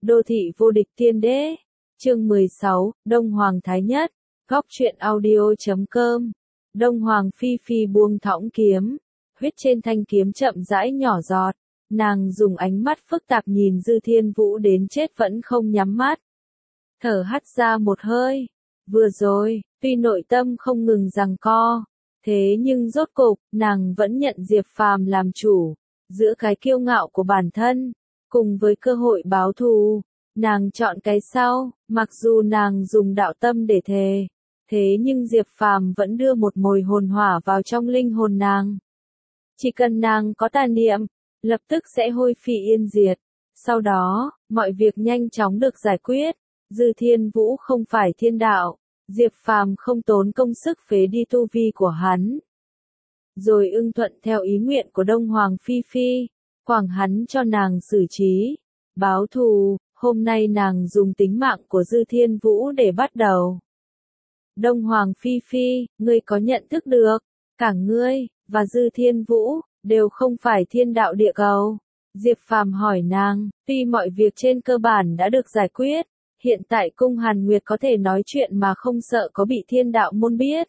Đô thị vô địch tiên đế. Chương 16, Đông Hoàng Thái Nhất. Góc truyện audio.com. Đông Hoàng Phi Phi buông thõng kiếm, huyết trên thanh kiếm chậm rãi nhỏ giọt. Nàng dùng ánh mắt phức tạp nhìn Dư Thiên Vũ đến chết vẫn không nhắm mắt. Thở hắt ra một hơi. Vừa rồi, tuy nội tâm không ngừng giằng co, thế nhưng rốt cục, nàng vẫn nhận Diệp Phàm làm chủ. Giữa cái kiêu ngạo của bản thân, cùng với cơ hội báo thù, nàng chọn cái sau. Mặc dù nàng dùng đạo tâm để thề, thế nhưng Diệp Phàm vẫn đưa một mồi hồn hỏa vào trong linh hồn nàng. Chỉ cần nàng có tà niệm, lập tức sẽ hôi phi yên diệt. Sau đó, mọi việc nhanh chóng được giải quyết. Dư Thiên Vũ không phải thiên đạo, Diệp Phàm không tốn công sức phế đi tu vi của hắn, rồi ưng thuận theo ý nguyện của Đông Hoàng Phi Phi, quảng hắn cho nàng xử trí, báo thù. Hôm nay nàng dùng tính mạng của Dư Thiên Vũ để bắt đầu. Đông Hoàng Phi Phi, ngươi có nhận thức được, cả ngươi, và Dư Thiên Vũ, đều không phải thiên đạo địa cầu. Diệp Phàm hỏi nàng, tuy mọi việc trên cơ bản đã được giải quyết, hiện tại cung Hàn Nguyệt có thể nói chuyện mà không sợ có bị thiên đạo môn biết.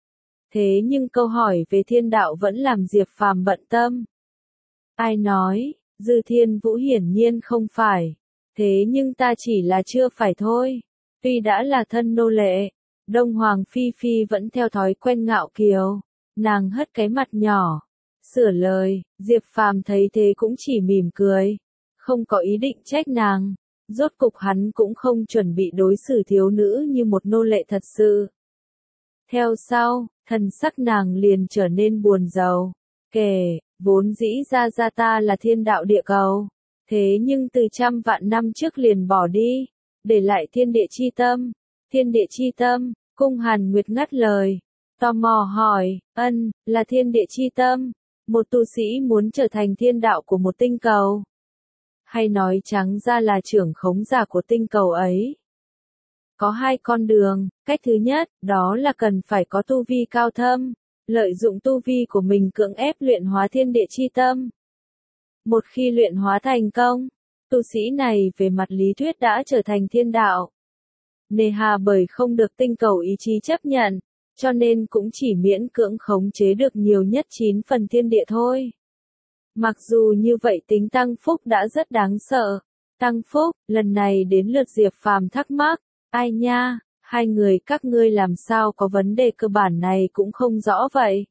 Thế nhưng câu hỏi về thiên đạo vẫn làm Diệp Phàm bận tâm. Ai nói, Dư Thiên Vũ hiển nhiên không phải. Thế nhưng ta chỉ là chưa phải thôi. Tuy đã là thân nô lệ, Đông Hoàng Phi Phi vẫn theo thói quen ngạo kiều. Nàng hất cái mặt nhỏ, sửa lời. Diệp Phàm thấy thế cũng chỉ mỉm cười, không có ý định trách nàng. Rốt cục hắn cũng không chuẩn bị đối xử thiếu nữ như một nô lệ thật sự. Theo sau, thần sắc nàng liền trở nên buồn rầu. Kể, vốn dĩ ra ta là thiên đạo địa cầu, thế nhưng từ trăm vạn năm trước liền bỏ đi, để lại thiên địa chi tâm. Thiên địa chi tâm, cung Hàn Nguyệt ngắt lời, tò mò hỏi, là thiên địa chi tâm, một tu sĩ muốn trở thành thiên đạo của một tinh cầu, hay nói trắng ra là trưởng khống giả của tinh cầu ấy? Có hai con đường. Cách thứ nhất, đó là cần phải có tu vi cao thâm, lợi dụng tu vi của mình cưỡng ép luyện hóa thiên địa chi tâm. Một khi luyện hóa thành công, tu sĩ này về mặt lý thuyết đã trở thành thiên đạo. Nề hà bởi không được tinh cầu ý chí chấp nhận, cho nên cũng chỉ miễn cưỡng khống chế được nhiều nhất 9 phần thiên địa thôi. Mặc dù như vậy tính tăng phúc đã rất đáng sợ. Tăng phúc, lần này đến lượt Diệp Phàm thắc mắc, ai nha, hai người các ngươi làm sao có vấn đề cơ bản này cũng không rõ vậy?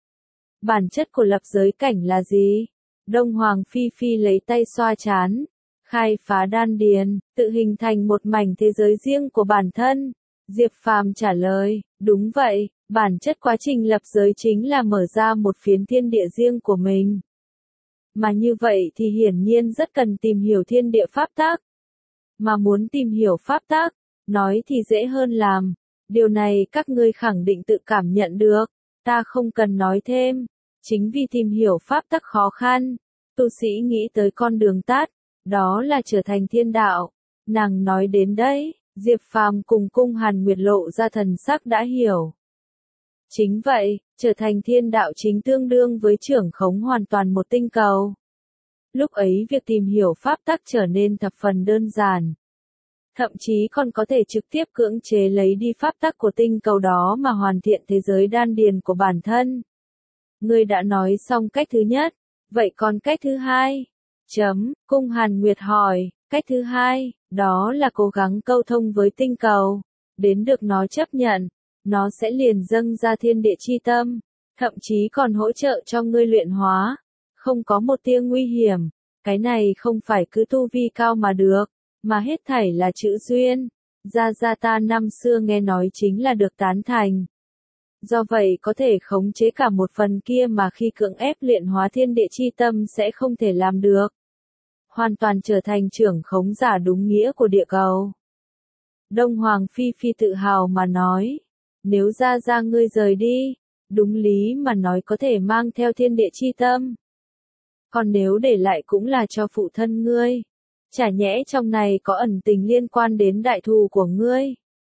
Bản chất của lập giới cảnh là gì? Đông Hoàng Phi Phi lấy tay xoa trán, khai phá đan điền, tự hình thành một mảnh thế giới riêng của bản thân. Diệp Phàm trả lời, đúng vậy, bản chất quá trình lập giới chính là mở ra một phiến thiên địa riêng của mình. Mà như vậy thì hiển nhiên rất cần tìm hiểu thiên địa pháp tắc. Mà muốn tìm hiểu pháp tắc, nói thì dễ hơn làm. Điều này các ngươi khẳng định tự cảm nhận được, ta không cần nói thêm. Chính vì tìm hiểu pháp tắc khó khăn, tu sĩ nghĩ tới con đường tắt, đó là trở thành thiên đạo. Nàng nói đến đấy, Diệp Phàm cùng cung Hàn Nguyệt lộ ra thần sắc đã hiểu. Chính vậy, trở thành thiên đạo chính tương đương với trưởng khống hoàn toàn một tinh cầu. Lúc ấy việc tìm hiểu pháp tắc trở nên thập phần đơn giản. Thậm chí còn có thể trực tiếp cưỡng chế lấy đi pháp tắc của tinh cầu đó mà hoàn thiện thế giới đan điền của bản thân. Ngươi đã nói xong cách thứ nhất, vậy còn cách thứ hai? Cung Hàn Nguyệt hỏi, cách thứ hai, đó là cố gắng câu thông với tinh cầu, đến được nó chấp nhận, nó sẽ liền dâng ra thiên địa chi tâm, thậm chí còn hỗ trợ cho ngươi luyện hóa, không có một tia nguy hiểm. Cái này không phải cứ tu vi cao mà được, mà hết thảy là chữ duyên. Ra ta năm xưa nghe nói chính là được tán thành. Do vậy có thể khống chế cả một phần kia mà khi cưỡng ép luyện hóa thiên địa chi tâm sẽ không thể làm được. Hoàn toàn trở thành trưởng khống giả đúng nghĩa của địa cầu. Đông Hoàng Phi Phi tự hào mà nói, nếu ra ngươi rời đi, đúng lý mà nói có thể mang theo thiên địa chi tâm. Còn nếu để lại cũng là cho phụ thân ngươi. Chả nhẽ trong này có ẩn tình liên quan đến đại thù của ngươi?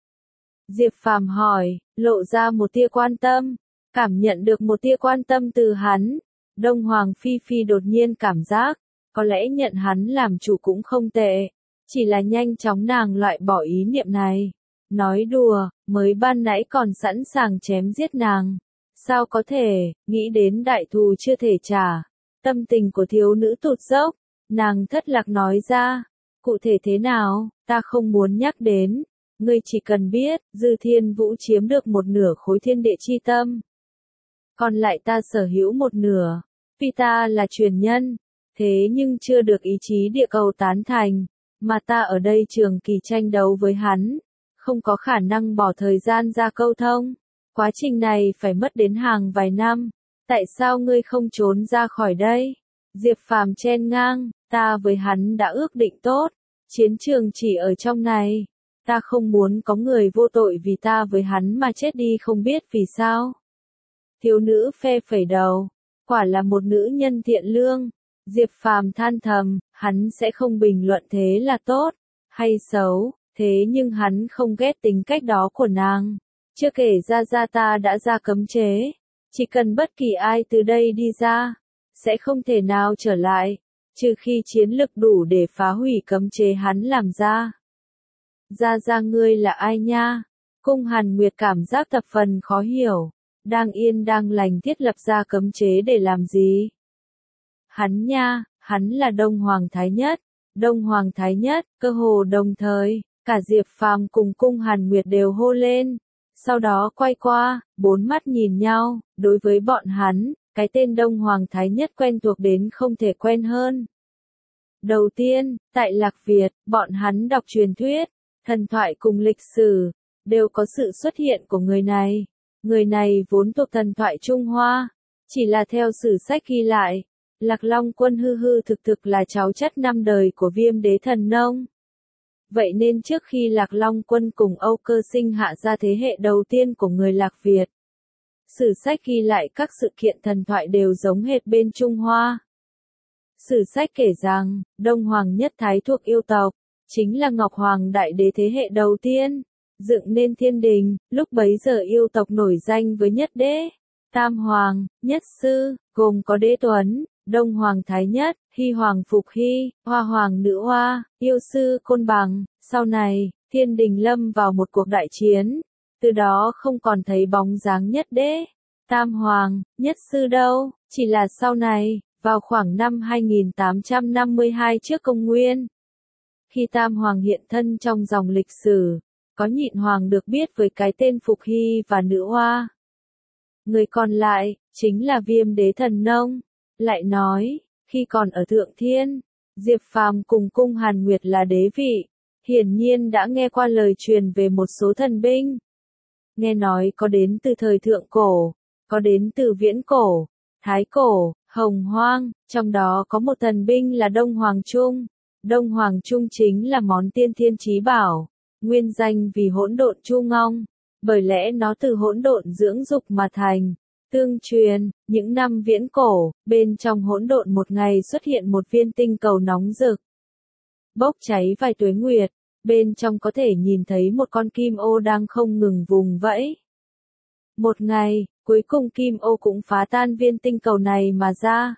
Diệp Phàm hỏi, lộ ra một tia quan tâm. Cảm nhận được một tia quan tâm từ hắn, Đông Hoàng Phi Phi đột nhiên cảm giác, có lẽ nhận hắn làm chủ cũng không tệ. Chỉ là nhanh chóng nàng loại bỏ ý niệm này. Nói đùa, mới ban nãy còn sẵn sàng chém giết nàng. Sao có thể, nghĩ đến đại thù chưa thể trả. Tâm tình của thiếu nữ tụt dốc, nàng thất lạc nói ra. Cụ thể thế nào, ta không muốn nhắc đến. Ngươi chỉ cần biết, Dư Thiên Vũ chiếm được một nửa khối thiên địa chi tâm. Còn lại ta sở hữu một nửa. Vì ta là truyền nhân, thế nhưng chưa được ý chí địa cầu tán thành, mà ta ở đây trường kỳ tranh đấu với hắn, không có khả năng bỏ thời gian ra câu thông. Quá trình này phải mất đến hàng vài năm. Tại sao ngươi không trốn ra khỏi đây? Diệp Phàm chen ngang, ta với hắn đã ước định tốt, chiến trường chỉ ở trong này. Ta không muốn có người vô tội vì ta với hắn mà chết đi không biết vì sao. Thiếu nữ phe phẩy đầu, quả là một nữ nhân thiện lương. Diệp Phàm than thầm, hắn sẽ không bình luận thế là tốt, hay xấu, thế nhưng hắn không ghét tính cách đó của nàng. Chưa kể ra ta đã ra cấm chế, chỉ cần bất kỳ ai từ đây đi ra, sẽ không thể nào trở lại, trừ khi chiến lực đủ để phá hủy cấm chế hắn làm ra. Ra ngươi là ai nha? Cung Hàn Nguyệt cảm giác thập phần khó hiểu, đang yên đang lành thiết lập ra cấm chế để làm gì? Hắn nha, hắn là Đông Hoàng Thái Nhất. Đông Hoàng Thái Nhất, cơ hồ đồng thời, cả Diệp Phàm cùng Cung Hàn Nguyệt đều hô lên. Sau đó quay qua, bốn mắt nhìn nhau, đối với bọn hắn, cái tên Đông Hoàng Thái Nhất quen thuộc đến không thể quen hơn. Đầu tiên, tại Lạc Việt, bọn hắn đọc truyền thuyết, thần thoại cùng lịch sử, đều có sự xuất hiện của người này. Người này vốn thuộc thần thoại Trung Hoa, chỉ là theo sử sách ghi lại, Lạc Long Quân hư hư thực thực là cháu chắt 5 đời của Viêm Đế Thần Nông. Vậy nên trước khi Lạc Long Quân cùng Âu Cơ sinh hạ ra thế hệ đầu tiên của người Lạc Việt, sử sách ghi lại các sự kiện thần thoại đều giống hệt bên Trung Hoa. Sử sách kể rằng, Đông Hoàng Nhất Thái thuộc yêu tộc, chính là Ngọc Hoàng Đại Đế thế hệ đầu tiên, dựng nên thiên đình, lúc bấy giờ yêu tộc nổi danh với Nhất Đế, Tam Hoàng, Nhất Sư, gồm có Đế Tuấn, Đông Hoàng Thái Nhất, Hy Hoàng Phục Hy, Hoa Hoàng Nữ Hoa, Yêu Sư Côn Bằng. Sau này, thiên đình lâm vào một cuộc đại chiến, từ đó không còn thấy bóng dáng Nhất Đế, Tam Hoàng, Nhất Sư đâu, chỉ là sau này, vào khoảng năm 2852 trước công nguyên, khi Tam Hoàng hiện thân trong dòng lịch sử, có nhịn hoàng được biết với cái tên Phục Hy và Nữ Hoa. Người còn lại, chính là Viêm Đế Thần Nông. Lại nói, khi còn ở Thượng Thiên, Diệp Phàm cùng Cung Hàn Nguyệt là đế vị, hiển nhiên đã nghe qua lời truyền về một số thần binh. Nghe nói có đến từ thời Thượng Cổ, có đến từ Viễn Cổ, Thái Cổ, Hồng Hoang, trong đó có một thần binh là Đông Hoàng Trung. Đông Hoàng Trung chính là món tiên thiên chí bảo, nguyên danh vì hỗn độn chu ngong, bởi lẽ nó từ hỗn độn dưỡng dục mà thành. Tương truyền, những năm Viễn Cổ, bên trong hỗn độn một ngày xuất hiện một viên tinh cầu nóng rực, bốc cháy vài tuế nguyệt, bên trong có thể nhìn thấy một con kim ô đang không ngừng vùng vẫy. Một ngày, cuối cùng kim ô cũng phá tan viên tinh cầu này mà ra.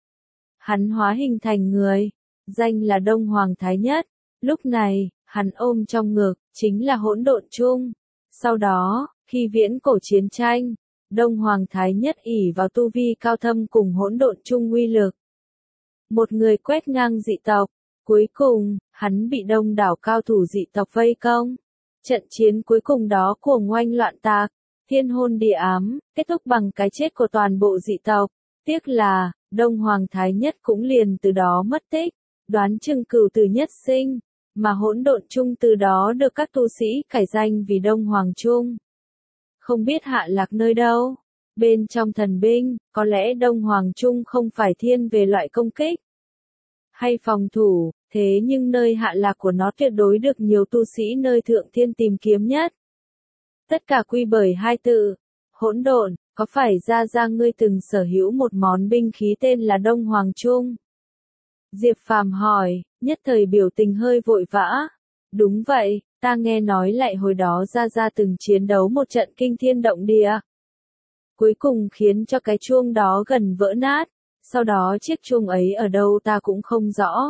Hắn hóa hình thành người, danh là Đông Hoàng Thái Nhất. Lúc này, hắn ôm trong ngực, chính là hỗn độn chung. Sau đó, khi Viễn Cổ chiến tranh, Đông Hoàng Thái Nhất ỷ vào tu vi cao thâm cùng hỗn độn chung uy lực. Một người quét ngang dị tộc, cuối cùng, hắn bị đông đảo cao thủ dị tộc vây công. Trận chiến cuối cùng đó cuồng oanh loạn tạc, thiên hôn địa ám, kết thúc bằng cái chết của toàn bộ dị tộc. Tiếc là, Đông Hoàng Thái Nhất cũng liền từ đó mất tích, đoán chừng cửu tử nhất sinh, mà hỗn độn chung từ đó được các tu sĩ cải danh vì Đông Hoàng Chung. Không biết hạ lạc nơi đâu, bên trong thần binh, có lẽ Đông Hoàng Chung không phải thiên về loại công kích hay phòng thủ, thế nhưng nơi hạ lạc của nó tuyệt đối được nhiều tu sĩ nơi Thượng Thiên tìm kiếm nhất. Tất cả quy bởi hai từ, hỗn độn. Có phải ra ngươi từng sở hữu một món binh khí tên là Đông Hoàng Chung? Diệp Phàm hỏi, nhất thời biểu tình hơi vội vã. Đúng vậy, ta nghe nói lại hồi đó ra từng chiến đấu một trận kinh thiên động địa. Cuối cùng khiến cho cái chuông đó gần vỡ nát, sau đó chiếc chuông ấy ở đâu ta cũng không rõ.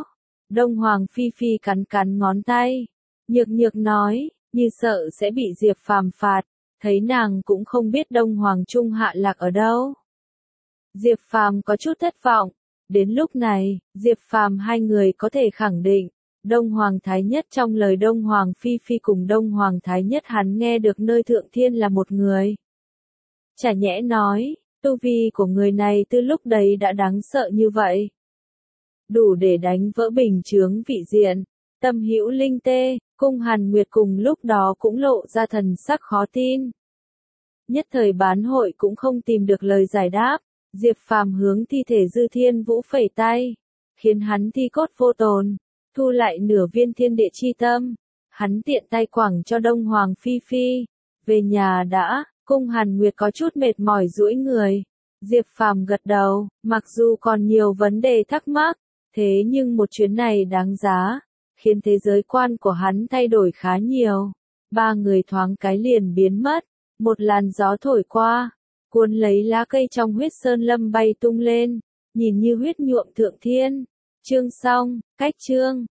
Đông Hoàng Phi Phi cắn cắn ngón tay. Nhược nhược nói, như sợ sẽ bị Diệp Phàm phạt, thấy nàng cũng không biết Đông Hoàng Trung hạ lạc ở đâu. Diệp Phàm có chút thất vọng, đến lúc này, Diệp Phàm hai người có thể khẳng định, Đông Hoàng Thái Nhất trong lời Đông Hoàng Phi Phi cùng Đông Hoàng Thái Nhất hắn nghe được nơi thượng thiên là một người. Chả nhẽ nói, tu vi của người này từ lúc đấy đã đáng sợ như vậy. Đủ để đánh vỡ bình chướng vị diện. Tâm Hữu Linh tê, Cung Hàn Nguyệt cùng lúc đó cũng lộ ra thần sắc khó tin. Nhất thời bán hội cũng không tìm được lời giải đáp, Diệp Phàm hướng thi thể Dư Thiên Vũ phẩy tay, khiến hắn thi cốt vô tồn, thu lại nửa viên thiên địa chi tâm. Hắn tiện tay quẳng cho Đông Hoàng Phi Phi, về nhà đã. Cung Hàn Nguyệt có chút mệt mỏi duỗi người. Diệp Phàm gật đầu, mặc dù còn nhiều vấn đề thắc mắc, thế nhưng một chuyến này đáng giá, khiến thế giới quan của hắn thay đổi khá nhiều. Ba người thoáng cái liền biến mất, một làn gió thổi qua, cuốn lấy lá cây trong huyết sơn lâm bay tung lên, nhìn như huyết nhuộm thượng thiên. Chương xong, cách chương.